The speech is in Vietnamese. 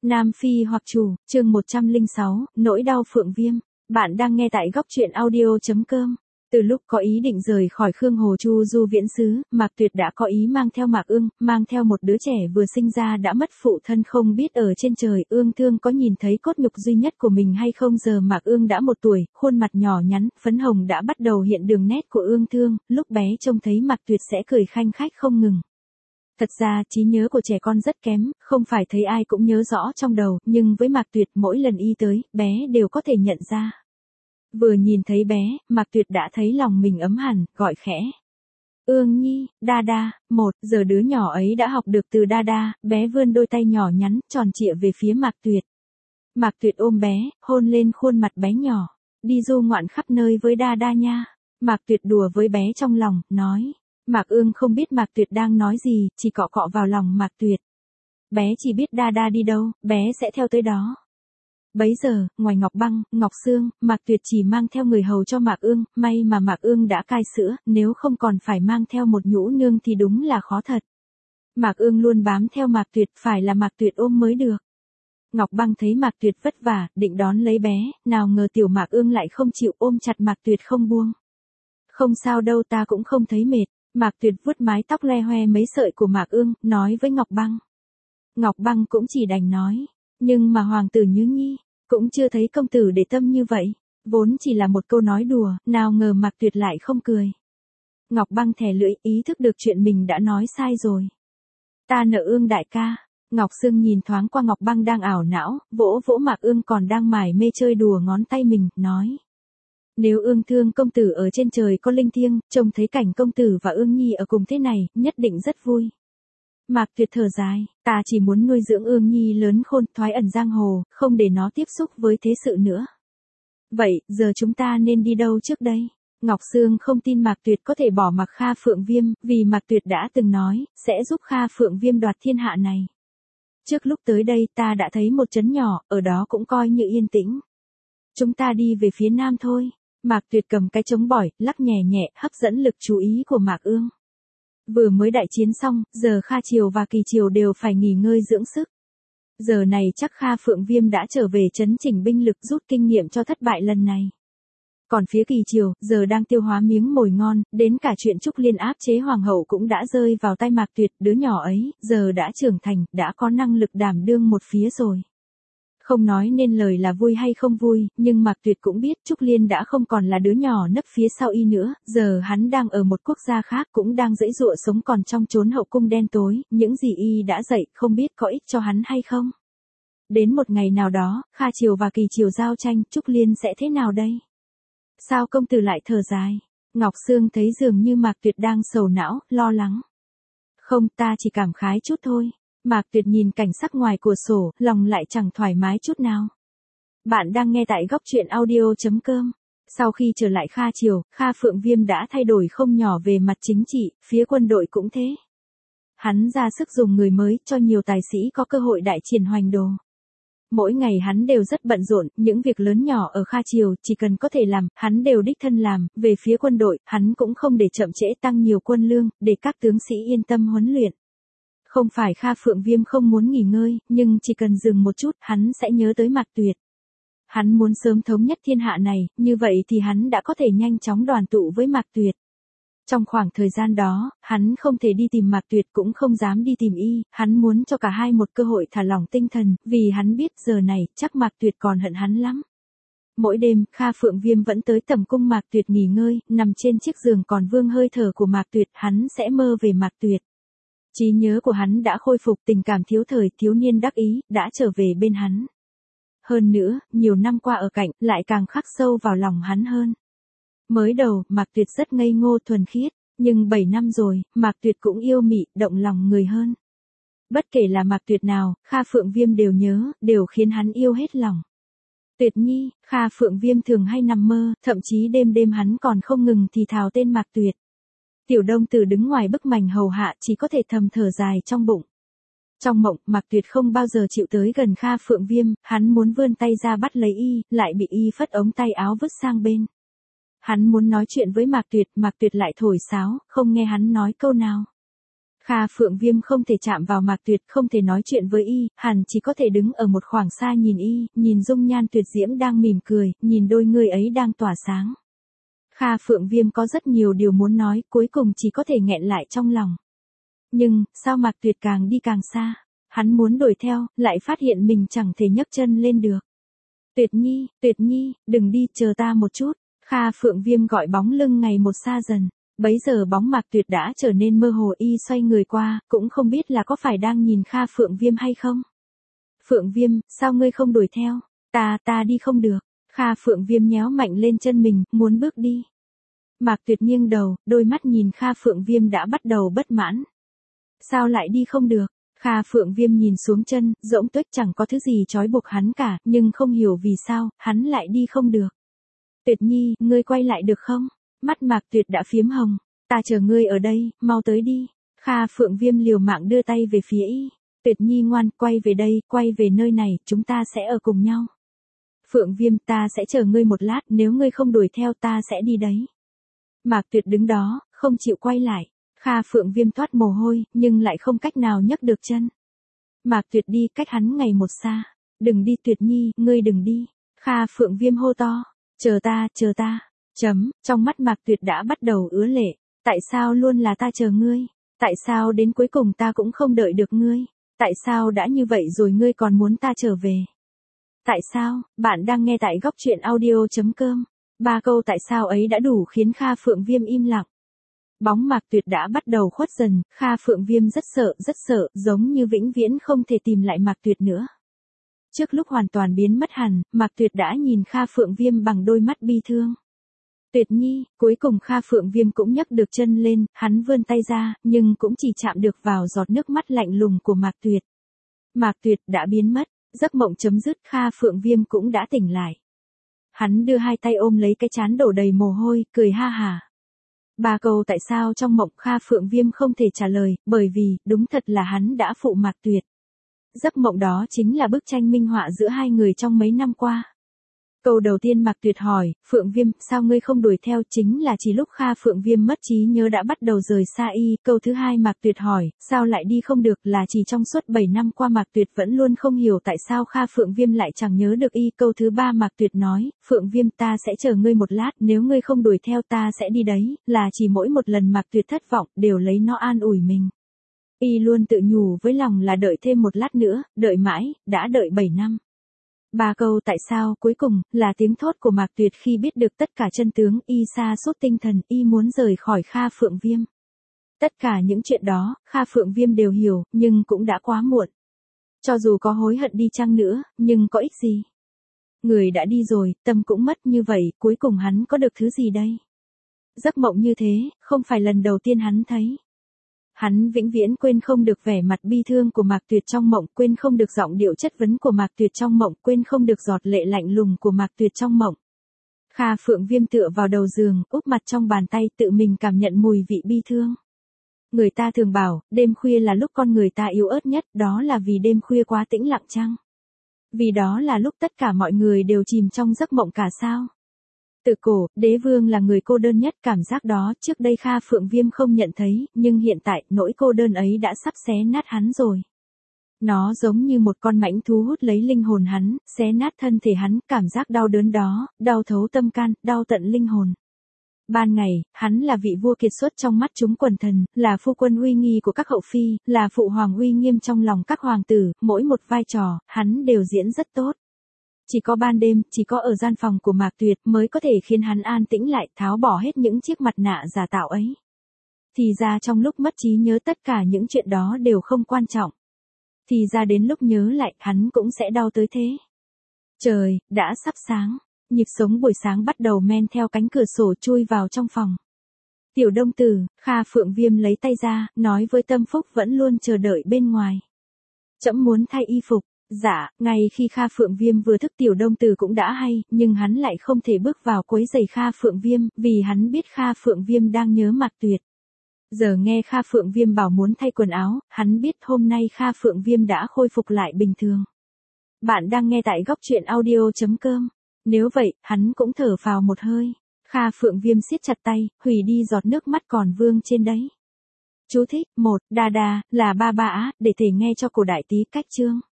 Nam Phi hoặc Chủ, chương 106, nỗi đau Phượng Viêm. Bạn đang nghe tại góc truyện audio.com. Từ lúc có ý định rời khỏi Khương Hồ Chu Du viễn xứ, Mạc Tuyệt đã có ý mang theo Mạc Ương, mang theo một đứa trẻ vừa sinh ra đã mất phụ thân không biết ở trên trời. Ương Thương có nhìn thấy cốt nhục duy nhất của mình hay không? Giờ Mạc Ương đã 1 tuổi, khuôn mặt nhỏ nhắn, phấn hồng đã bắt đầu hiện đường nét của Ương Thương, lúc bé trông thấy Mạc Tuyệt sẽ cười khanh khách không ngừng. Thật ra, trí nhớ của trẻ con rất kém, không phải thấy ai cũng nhớ rõ trong đầu, nhưng với Mạc Tuyệt mỗi lần y tới, bé đều có thể nhận ra. Vừa nhìn thấy bé, Mạc Tuyệt đã thấy lòng mình ấm hẳn, gọi khẽ. Ương Nhi, Đa, giờ đứa nhỏ ấy đã học được từ Đa, bé vươn đôi tay nhỏ nhắn, tròn trịa về phía Mạc Tuyệt. Mạc Tuyệt ôm bé, hôn lên khuôn mặt bé nhỏ. Đi du ngoạn khắp nơi với Đa nha. Mạc Tuyệt đùa với bé trong lòng, nói. Mạc Ương không biết Mạc Tuyệt đang nói gì, chỉ cọ cọ vào lòng Mạc Tuyệt. Bé chỉ biết Đa đi đâu, bé sẽ theo tới đó. Bấy giờ, ngoài Ngọc Băng, Ngọc Sương, Mạc Tuyệt chỉ mang theo người hầu cho Mạc Ương, may mà Mạc Ương đã cai sữa, nếu không còn phải mang theo một nhũ nương thì đúng là khó thật. Mạc Ương luôn bám theo Mạc Tuyệt, phải là Mạc Tuyệt ôm mới được. Ngọc Băng thấy Mạc Tuyệt vất vả, định đón lấy bé, nào ngờ tiểu Mạc Ương lại không chịu ôm chặt Mạc Tuyệt không buông. Không sao đâu, ta cũng không thấy mệt. Mạc Tuyệt vuốt mái tóc le hoe mấy sợi của Mạc Ương, nói với Ngọc Băng. Ngọc Băng cũng chỉ đành nói, nhưng mà hoàng tử Như Nhi, cũng chưa thấy công tử để tâm như vậy, vốn chỉ là một câu nói đùa, nào ngờ Mạc Tuyệt lại không cười. Ngọc Băng thè lưỡi, ý thức được chuyện mình đã nói sai rồi. Ta nợ Ương đại ca. Ngọc Sương nhìn thoáng qua Ngọc Băng đang ảo não, vỗ vỗ Mạc Ương còn đang mải mê chơi đùa ngón tay mình, nói. Nếu Ương Thương công tử ở trên trời có linh thiêng, trông thấy cảnh công tử và Ương Nhi ở cùng thế này, nhất định rất vui. Mạc Tuyệt thở dài, ta chỉ muốn nuôi dưỡng Ương Nhi lớn khôn, thoái ẩn giang hồ, không để nó tiếp xúc với thế sự nữa. Vậy, giờ chúng ta nên đi đâu trước đây? Ngọc Sương không tin Mạc Tuyệt có thể bỏ mặc Kha Phượng Viêm, vì Mạc Tuyệt đã từng nói, sẽ giúp Kha Phượng Viêm đoạt thiên hạ này. Trước lúc tới đây ta đã thấy một trấn nhỏ, ở đó cũng coi như yên tĩnh. Chúng ta đi về phía nam thôi. Mạc Tuyệt cầm cái trống bỏi, lắc nhẹ nhẹ, hấp dẫn lực chú ý của Mạc Ương. Vừa mới đại chiến xong, giờ Kha Triều và Kỳ Triều đều phải nghỉ ngơi dưỡng sức. Giờ này chắc Kha Phượng Viêm đã trở về trấn chỉnh binh lực rút kinh nghiệm cho thất bại lần này. Còn phía Kỳ Triều, giờ đang tiêu hóa miếng mồi ngon, đến cả chuyện Trúc Liên áp chế hoàng hậu cũng đã rơi vào tay Mạc Tuyệt, đứa nhỏ ấy, giờ đã trưởng thành, đã có năng lực đảm đương một phía rồi. Không nói nên lời là vui hay không vui, nhưng Mạc Tuyệt cũng biết Trúc Liên đã không còn là đứa nhỏ nấp phía sau y nữa, giờ hắn đang ở một quốc gia khác cũng đang giãy giụa sống còn trong chốn hậu cung đen tối, những gì y đã dạy không biết có ích cho hắn hay không. Đến một ngày nào đó, Kha Triều và Kỳ Triều giao tranh, Trúc Liên sẽ thế nào đây? Sao công tử lại thở dài? Ngọc Sương thấy dường như Mạc Tuyệt đang sầu não, lo lắng. Không, ta chỉ cảm khái chút thôi. Mạc Tuyệt nhìn cảnh sắc ngoài cửa sổ, lòng lại chẳng thoải mái chút nào. Bạn đang nghe tại góc truyện audio.com. Sau khi trở lại Kha Triều, Kha Phượng Viêm đã thay đổi không nhỏ về mặt chính trị, phía quân đội cũng thế. Hắn ra sức dùng người mới cho nhiều tài sĩ có cơ hội đại triển hoành đồ. Mỗi ngày hắn đều rất bận rộn, những việc lớn nhỏ ở Kha Triều chỉ cần có thể làm, hắn đều đích thân làm, về phía quân đội, hắn cũng không để chậm trễ tăng nhiều quân lương, để các tướng sĩ yên tâm huấn luyện. Không phải Kha Phượng Viêm không muốn nghỉ ngơi, nhưng chỉ cần dừng một chút, hắn sẽ nhớ tới Mạc Tuyệt. Hắn muốn sớm thống nhất thiên hạ này, như vậy thì hắn đã có thể nhanh chóng đoàn tụ với Mạc Tuyệt. Trong khoảng thời gian đó, hắn không thể đi tìm Mạc Tuyệt cũng không dám đi tìm y, hắn muốn cho cả hai một cơ hội thả lỏng tinh thần, vì hắn biết giờ này, chắc Mạc Tuyệt còn hận hắn lắm. Mỗi đêm, Kha Phượng Viêm vẫn tới tầm cung Mạc Tuyệt nghỉ ngơi, nằm trên chiếc giường còn vương hơi thở của Mạc Tuyệt, hắn sẽ mơ về Mạc Tuyệt. Trí nhớ của hắn đã khôi phục, tình cảm thiếu thời, thiếu niên đắc ý, đã trở về bên hắn. Hơn nữa, nhiều năm qua ở cạnh, lại càng khắc sâu vào lòng hắn hơn. Mới đầu, Mạc Tuyệt rất ngây ngô thuần khiết, nhưng 7 năm rồi, Mạc Tuyệt cũng yêu mị, động lòng người hơn. Bất kể là Mạc Tuyệt nào, Kha Phượng Viêm đều nhớ, đều khiến hắn yêu hết lòng. Tuyệt Nhi, Kha Phượng Viêm thường hay nằm mơ, thậm chí đêm đêm hắn còn không ngừng thì thào tên Mạc Tuyệt. Tiểu Đông Tử đứng ngoài bức mành hầu hạ chỉ có thể thầm thở dài trong bụng. Trong mộng, Mạc Tuyệt không bao giờ chịu tới gần Kha Phượng Viêm, hắn muốn vươn tay ra bắt lấy y, lại bị y phất ống tay áo vứt sang bên. Hắn muốn nói chuyện với Mạc Tuyệt lại thổi sáo, không nghe hắn nói câu nào. Kha Phượng Viêm không thể chạm vào Mạc Tuyệt, không thể nói chuyện với y, hẳn chỉ có thể đứng ở một khoảng xa nhìn y, nhìn dung nhan tuyệt diễm đang mỉm cười, nhìn đôi người ấy đang tỏa sáng. Kha Phượng Viêm có rất nhiều điều muốn nói, cuối cùng chỉ có thể nghẹn lại trong lòng. Nhưng, sao Mạc Tuyệt càng đi càng xa? Hắn muốn đuổi theo, lại phát hiện mình chẳng thể nhấc chân lên được. Tuyệt Nhi, đừng đi, chờ ta một chút. Kha Phượng Viêm gọi bóng lưng ngày một xa dần. Bấy giờ bóng Mạc Tuyệt đã trở nên mơ hồ, y xoay người qua, cũng không biết là có phải đang nhìn Kha Phượng Viêm hay không. Phượng Viêm, sao ngươi không đuổi theo? Ta đi không được. Kha Phượng Viêm nhéo mạnh lên chân mình, muốn bước đi. Mạc Tuyệt nghiêng đầu, đôi mắt nhìn Kha Phượng Viêm đã bắt đầu bất mãn. Sao lại đi không được? Kha Phượng Viêm nhìn xuống chân, rỗng tuếch chẳng có thứ gì trói buộc hắn cả, nhưng không hiểu vì sao, hắn lại đi không được. Tuyệt Nhi, ngươi quay lại được không? Mắt Mạc Tuyệt đã phiếm hồng. Ta chờ ngươi ở đây, mau tới đi. Kha Phượng Viêm liều mạng đưa tay về phía y. Tuyệt Nhi ngoan, quay về đây, quay về nơi này, chúng ta sẽ ở cùng nhau. Phượng Viêm, ta sẽ chờ ngươi một lát, nếu ngươi không đuổi theo ta sẽ đi đấy. Mạc Tuyệt đứng đó, không chịu quay lại. Kha Phượng Viêm toát mồ hôi, nhưng lại không cách nào nhấc được chân. Mạc Tuyệt đi cách hắn ngày một xa. Đừng đi Tuyệt Nhi, ngươi đừng đi. Kha Phượng Viêm hô to. Chờ ta. Trong mắt Mạc Tuyệt đã bắt đầu ứa lệ. Tại sao luôn là ta chờ ngươi? Tại sao đến cuối cùng ta cũng không đợi được ngươi? Tại sao đã như vậy rồi ngươi còn muốn ta trở về? Tại sao? Bạn đang nghe tại góc truyện audio.com. 3 câu tại sao ấy đã đủ khiến Kha Phượng Viêm im lặng. Bóng Mạc Tuyệt đã bắt đầu khuất dần, Kha Phượng Viêm rất sợ, giống như vĩnh viễn không thể tìm lại Mạc Tuyệt nữa. Trước lúc hoàn toàn biến mất hẳn, Mạc Tuyệt đã nhìn Kha Phượng Viêm bằng đôi mắt bi thương. Tuyệt Nhi, cuối cùng Kha Phượng Viêm cũng nhấc được chân lên, hắn vươn tay ra, nhưng cũng chỉ chạm được vào giọt nước mắt lạnh lùng của Mạc Tuyệt. Mạc Tuyệt đã biến mất, giấc mộng chấm dứt, Kha Phượng Viêm cũng đã tỉnh lại. Hắn đưa hai tay ôm lấy cái trán đổ đầy mồ hôi, cười ha hả. 3 câu tại sao trong mộng Kha Phượng Viêm không thể trả lời, bởi vì, đúng thật là hắn đã phụ Mạc Tuyệt. Giấc mộng đó chính là bức tranh minh họa giữa hai người trong mấy năm qua. Câu đầu tiên Mạc Tuyệt hỏi, Phượng Viêm, sao ngươi không đuổi theo, chính là chỉ lúc Kha Phượng Viêm mất trí nhớ đã bắt đầu rời xa y. Câu thứ hai Mạc Tuyệt hỏi, sao lại đi không được, là chỉ trong suốt 7 năm qua Mạc Tuyệt vẫn luôn không hiểu tại sao Kha Phượng Viêm lại chẳng nhớ được y. Câu thứ ba Mạc Tuyệt nói, Phượng Viêm, ta sẽ chờ ngươi một lát, nếu ngươi không đuổi theo ta sẽ đi đấy, là chỉ mỗi một lần Mạc Tuyệt thất vọng, đều lấy nó an ủi mình. Y luôn tự nhủ với lòng là đợi thêm một lát nữa, đợi mãi, đã đợi 7 năm. 3 câu tại sao cuối cùng là tiếng thốt của Mạc Tuyệt khi biết được tất cả chân tướng, y sa sút tinh thần, y muốn rời khỏi Kha Phượng Viêm. Tất cả những chuyện đó, Kha Phượng Viêm đều hiểu, nhưng cũng đã quá muộn. Cho dù có hối hận đi chăng nữa, nhưng có ích gì? Người đã đi rồi, tâm cũng mất như vậy, cuối cùng hắn có được thứ gì đây? Giấc mộng như thế, không phải lần đầu tiên hắn thấy. Hắn vĩnh viễn quên không được vẻ mặt bi thương của Mạc Tuyệt trong mộng, quên không được giọng điệu chất vấn của Mạc Tuyệt trong mộng, quên không được giọt lệ lạnh lùng của Mạc Tuyệt trong mộng. Kha Phượng Viêm tựa vào đầu giường, úp mặt trong bàn tay, tự mình cảm nhận mùi vị bi thương. Người ta thường bảo, đêm khuya là lúc con người ta yếu ớt nhất, đó là vì đêm khuya quá tĩnh lặng chăng? Vì đó là lúc tất cả mọi người đều chìm trong giấc mộng cả sao? Từ cổ, đế vương là người cô đơn nhất, cảm giác đó trước đây Kha Phượng Viêm không nhận thấy, nhưng hiện tại, nỗi cô đơn ấy đã sắp xé nát hắn rồi. Nó giống như một con mãnh thú hút lấy linh hồn hắn, xé nát thân thể hắn, cảm giác đau đớn đó, đau thấu tâm can, đau tận linh hồn. Ban ngày, hắn là vị vua kiệt xuất trong mắt chúng quần thần, là phu quân uy nghi của các hậu phi, là phụ hoàng uy nghiêm trong lòng các hoàng tử, mỗi một vai trò, hắn đều diễn rất tốt. Chỉ có ban đêm, chỉ có ở gian phòng của Mạc Tuyệt mới có thể khiến hắn an tĩnh lại, tháo bỏ hết những chiếc mặt nạ giả tạo ấy. Thì ra trong lúc mất trí nhớ tất cả những chuyện đó đều không quan trọng. Thì ra đến lúc nhớ lại, hắn cũng sẽ đau tới thế. Trời, đã sắp sáng. Nhịp sống buổi sáng bắt đầu men theo cánh cửa sổ chui vào trong phòng. Tiểu Đông Tử, Kha Phượng Viêm lấy tay ra, nói với Tâm Phúc vẫn luôn chờ đợi bên ngoài. Trẫm muốn thay y phục. Dạ, ngay khi Kha Phượng Viêm vừa thức Tiểu Đông Tử cũng đã hay, nhưng hắn lại không thể bước vào quấy rầy Kha Phượng Viêm, vì hắn biết Kha Phượng Viêm đang nhớ Mạc Tuyệt. Giờ nghe Kha Phượng Viêm bảo muốn thay quần áo, hắn biết hôm nay Kha Phượng Viêm đã khôi phục lại bình thường. Bạn đang nghe tại góc truyện audio.com. Nếu vậy, hắn cũng thở phào một hơi. Kha Phượng Viêm siết chặt tay, hủy đi giọt nước mắt còn vương trên đấy. Chú thích: 1. Đa đa, là ba bã, để thể nghe cho cổ đại tí cách chương.